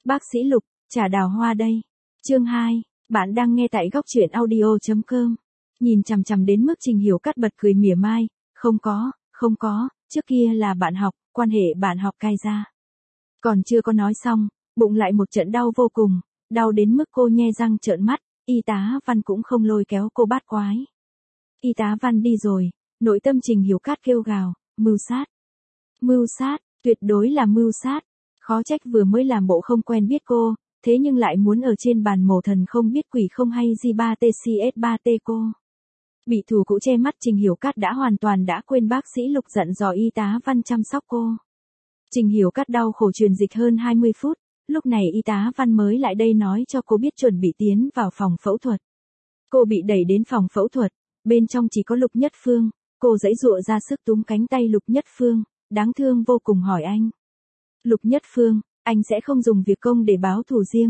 Bác sĩ Lục, trà đào hoa đây. Chương 2, bạn đang nghe tại góc truyện audio.com. Nhìn chằm chằm đến mức Trình Hiểu Cát bật cười mỉa mai, không có, trước kia là bạn học, quan hệ bạn học cai ra. Còn chưa có nói xong, bụng lại một trận đau vô cùng, đau đến mức cô nhe răng trợn mắt, y tá Văn cũng không lôi kéo cô bát quái. Y tá Văn đi rồi, nội tâm Trình Hiểu Cát kêu gào, mưu sát, tuyệt đối là mưu sát. Khó trách vừa mới làm bộ không quen biết cô, thế nhưng lại muốn ở trên bàn mổ thần không biết quỷ không hay G3TCS3T cô. Bị thù cũ che mắt Trình Hiểu Cát đã hoàn toàn đã quên bác sĩ Lục dặn dò y tá Văn chăm sóc cô. Trình Hiểu Cát đau khổ truyền dịch hơn 20 phút, lúc này y tá Văn mới lại đây nói cho cô biết chuẩn bị tiến vào phòng phẫu thuật. Cô bị đẩy đến phòng phẫu thuật, bên trong chỉ có Lục Nhất Phương, cô giãy giụa ra sức túm cánh tay Lục Nhất Phương, đáng thương vô cùng hỏi anh. Lục Nhất Phương, anh sẽ không dùng việc công để báo thù riêng,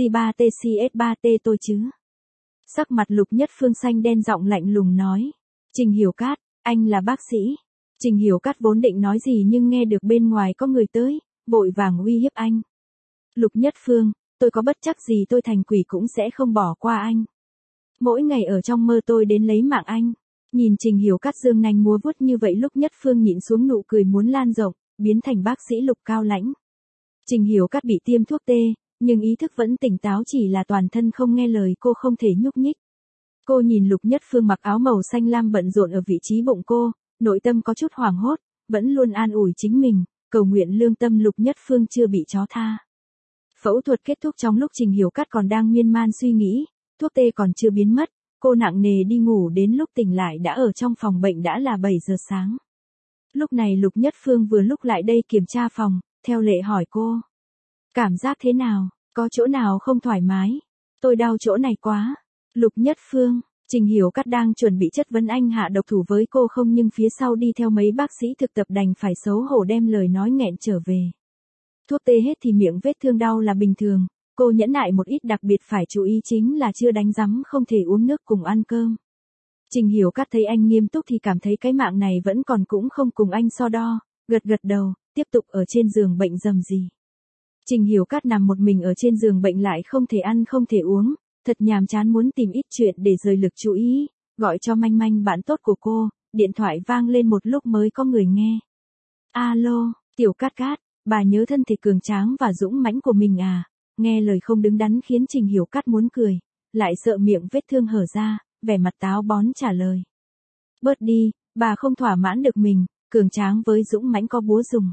G3TCS3T tôi chứ. Sắc mặt Lục Nhất Phương xanh đen giọng lạnh lùng nói. Trình Hiểu Cát, anh là bác sĩ. Trình Hiểu Cát vốn định nói gì nhưng nghe được bên ngoài có người tới, vội vàng uy hiếp anh. Lục Nhất Phương, tôi có bất chắc gì tôi thành quỷ cũng sẽ không bỏ qua anh. Mỗi ngày ở trong mơ tôi đến lấy mạng anh. Nhìn Trình Hiểu Cát dương nanh múa vuốt như vậy Lục Nhất Phương nhịn xuống nụ cười muốn lan rộng, biến thành bác sĩ Lục cao lãnh. Trình Hiểu Cát bị tiêm thuốc tê, nhưng ý thức vẫn tỉnh táo chỉ là toàn thân không nghe lời cô không thể nhúc nhích. Cô nhìn Lục Nhất Phương mặc áo màu xanh lam bận rộn ở vị trí bụng cô, nội tâm có chút hoảng hốt, vẫn luôn an ủi chính mình, cầu nguyện lương tâm Lục Nhất Phương chưa bị chó tha. Phẫu thuật kết thúc trong lúc Trình Hiểu Cát còn đang miên man suy nghĩ, thuốc tê còn chưa biến mất, cô nặng nề đi ngủ đến lúc tỉnh lại đã ở trong phòng bệnh đã là 7 giờ sáng. Lúc này Lục Nhất Phương vừa lúc lại đây kiểm tra phòng, theo lệ hỏi cô. Cảm giác thế nào, có chỗ nào không thoải mái? Tôi đau chỗ này quá. Lục Nhất Phương, Trình Hiểu Cát đang chuẩn bị chất vấn anh hạ độc thủ với cô không nhưng phía sau đi theo mấy bác sĩ thực tập đành phải xấu hổ đem lời nói nghẹn trở về. Thuốc tê hết thì miệng vết thương đau là bình thường, cô nhẫn nại một ít đặc biệt phải chú ý chính là chưa đánh rắm không thể uống nước cùng ăn cơm. Trình Hiểu Cát thấy anh nghiêm túc thì cảm thấy cái mạng này vẫn còn cũng không cùng anh so đo, gật đầu, tiếp tục ở trên giường bệnh rầm rì. Trình Hiểu Cát nằm một mình ở trên giường bệnh lại không thể ăn không thể uống, thật nhàm chán muốn tìm ít chuyện để rời lực chú ý, gọi cho Manh Manh bạn tốt của cô, điện thoại vang lên một lúc mới có người nghe. Alo, Tiểu Cát Cát, bà nhớ thân thể cường tráng và dũng mãnh của mình à? Nghe lời không đứng đắn khiến Trình Hiểu Cát muốn cười, lại sợ miệng vết thương hở ra, vẻ mặt táo bón trả lời. Bớt đi, bà không thỏa mãn được mình, cường tráng với dũng mãnh có búa dùng.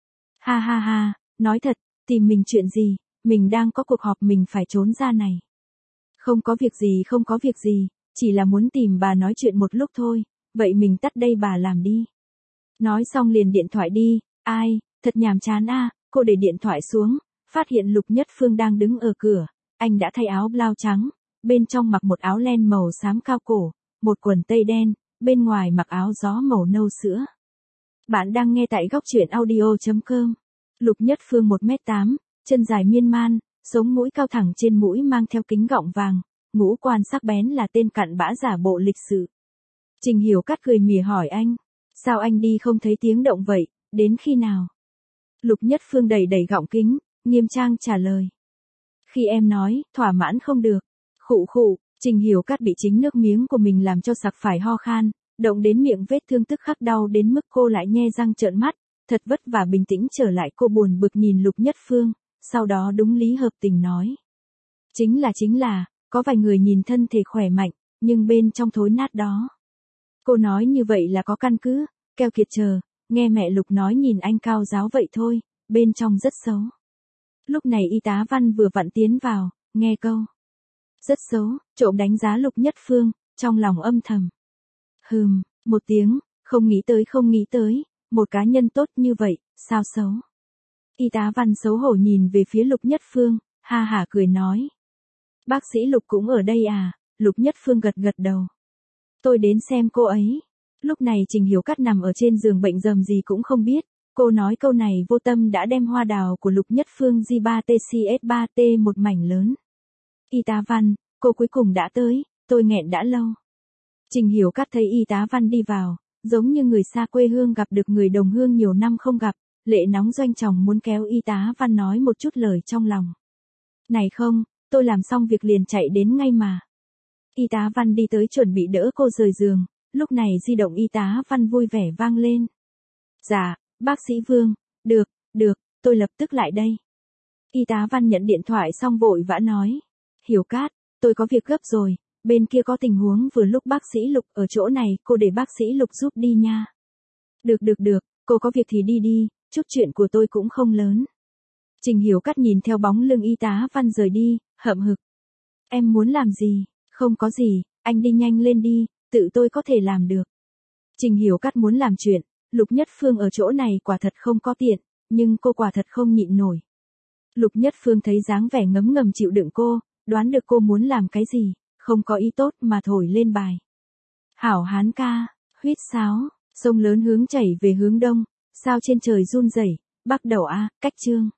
Ha, nói thật, tìm mình chuyện gì, mình đang có cuộc họp mình phải trốn ra này. Không có việc gì, chỉ là muốn tìm bà nói chuyện một lúc thôi, vậy mình tắt đây bà làm đi. Nói xong liền điện thoại đi, ai, thật nhàm chán à, cô để điện thoại xuống, phát hiện Lục Nhất Phương đang đứng ở cửa, anh đã thay áo blau trắng, bên trong mặc một áo len màu xám cao cổ, một quần tây đen, bên ngoài mặc áo gió màu nâu sữa. Bạn đang nghe tại góc truyện audio.com. Lục Nhất Phương 1m8, chân dài miên man, sống mũi cao thẳng trên mũi mang theo kính gọng vàng, ngũ quan sắc bén là tên cặn bã giả bộ lịch sự. Trình Hiểu Cát cười mỉa hỏi anh, sao anh đi không thấy tiếng động vậy, đến khi nào? Lục Nhất Phương đẩy gọng kính, nghiêm trang trả lời. Khi em nói, thỏa mãn không được. Khụ, Trình Hiểu Cát bị chính nước miếng của mình làm cho sặc phải ho khan, động đến miệng vết thương tức khắc đau đến mức cô lại nhe răng trợn mắt, thật vất vả bình tĩnh trở lại cô buồn bực nhìn Lục Nhất Phương, sau đó đúng lý hợp tình nói. Chính là, có vài người nhìn thân thể khỏe mạnh, nhưng bên trong thối nát đó. Cô nói như vậy là có căn cứ, keo kiệt chờ, nghe mẹ Lục nói nhìn anh cao giáo vậy thôi, bên trong rất xấu. Lúc này y tá Văn vừa vặn tiến vào, nghe câu. Rất xấu, trộm đánh giá Lục Nhất Phương, trong lòng âm thầm. Một tiếng, không nghĩ tới, một cá nhân tốt như vậy, sao xấu. Y tá Văn xấu hổ nhìn về phía Lục Nhất Phương, ha hả cười nói. Bác sĩ Lục cũng ở đây à? Lục Nhất Phương gật đầu. Tôi đến xem cô ấy. Lúc này Trình Hiểu Cát nằm ở trên giường bệnh rầm gì cũng không biết, cô nói câu này vô tâm đã đem hoa đào của Lục Nhất Phương G3TCS3T một mảnh lớn. Y tá Văn, cô cuối cùng đã tới, tôi nghẹn đã lâu. Trình Hiểu Cát thấy y tá Văn đi vào, giống như người xa quê hương gặp được người đồng hương nhiều năm không gặp, lệ nóng doanh chồng muốn kéo y tá Văn nói một chút lời trong lòng. Này không, tôi làm xong việc liền chạy đến ngay mà. Y tá Văn đi tới chuẩn bị đỡ cô rời giường, lúc này di động y tá Văn vui vẻ vang lên. Dạ, bác sĩ Vương, được, tôi lập tức lại đây. Y tá Văn nhận điện thoại xong vội vã nói. Hiểu Cát, tôi có việc gấp rồi, bên kia có tình huống vừa lúc bác sĩ Lục ở chỗ này, cô để bác sĩ Lục giúp đi nha. Được, cô có việc thì đi, chút chuyện của tôi cũng không lớn. Trình Hiểu Cát nhìn theo bóng lưng y tá Văn rời đi, hậm hực. Em muốn làm gì? Không có gì, anh đi nhanh lên đi, tự tôi có thể làm được. Trình Hiểu Cát muốn làm chuyện, Lục Nhất Phương ở chỗ này quả thật không có tiện, nhưng cô quả thật không nhịn nổi. Lục Nhất Phương thấy dáng vẻ ngấm ngầm chịu đựng cô, đoán được cô muốn làm cái gì, không có ý tốt mà thổi lên bài. Hảo hán ca, huýt sáo, sông lớn hướng chảy về hướng đông, sao trên trời run rẩy, bắt đầu a, cách chương.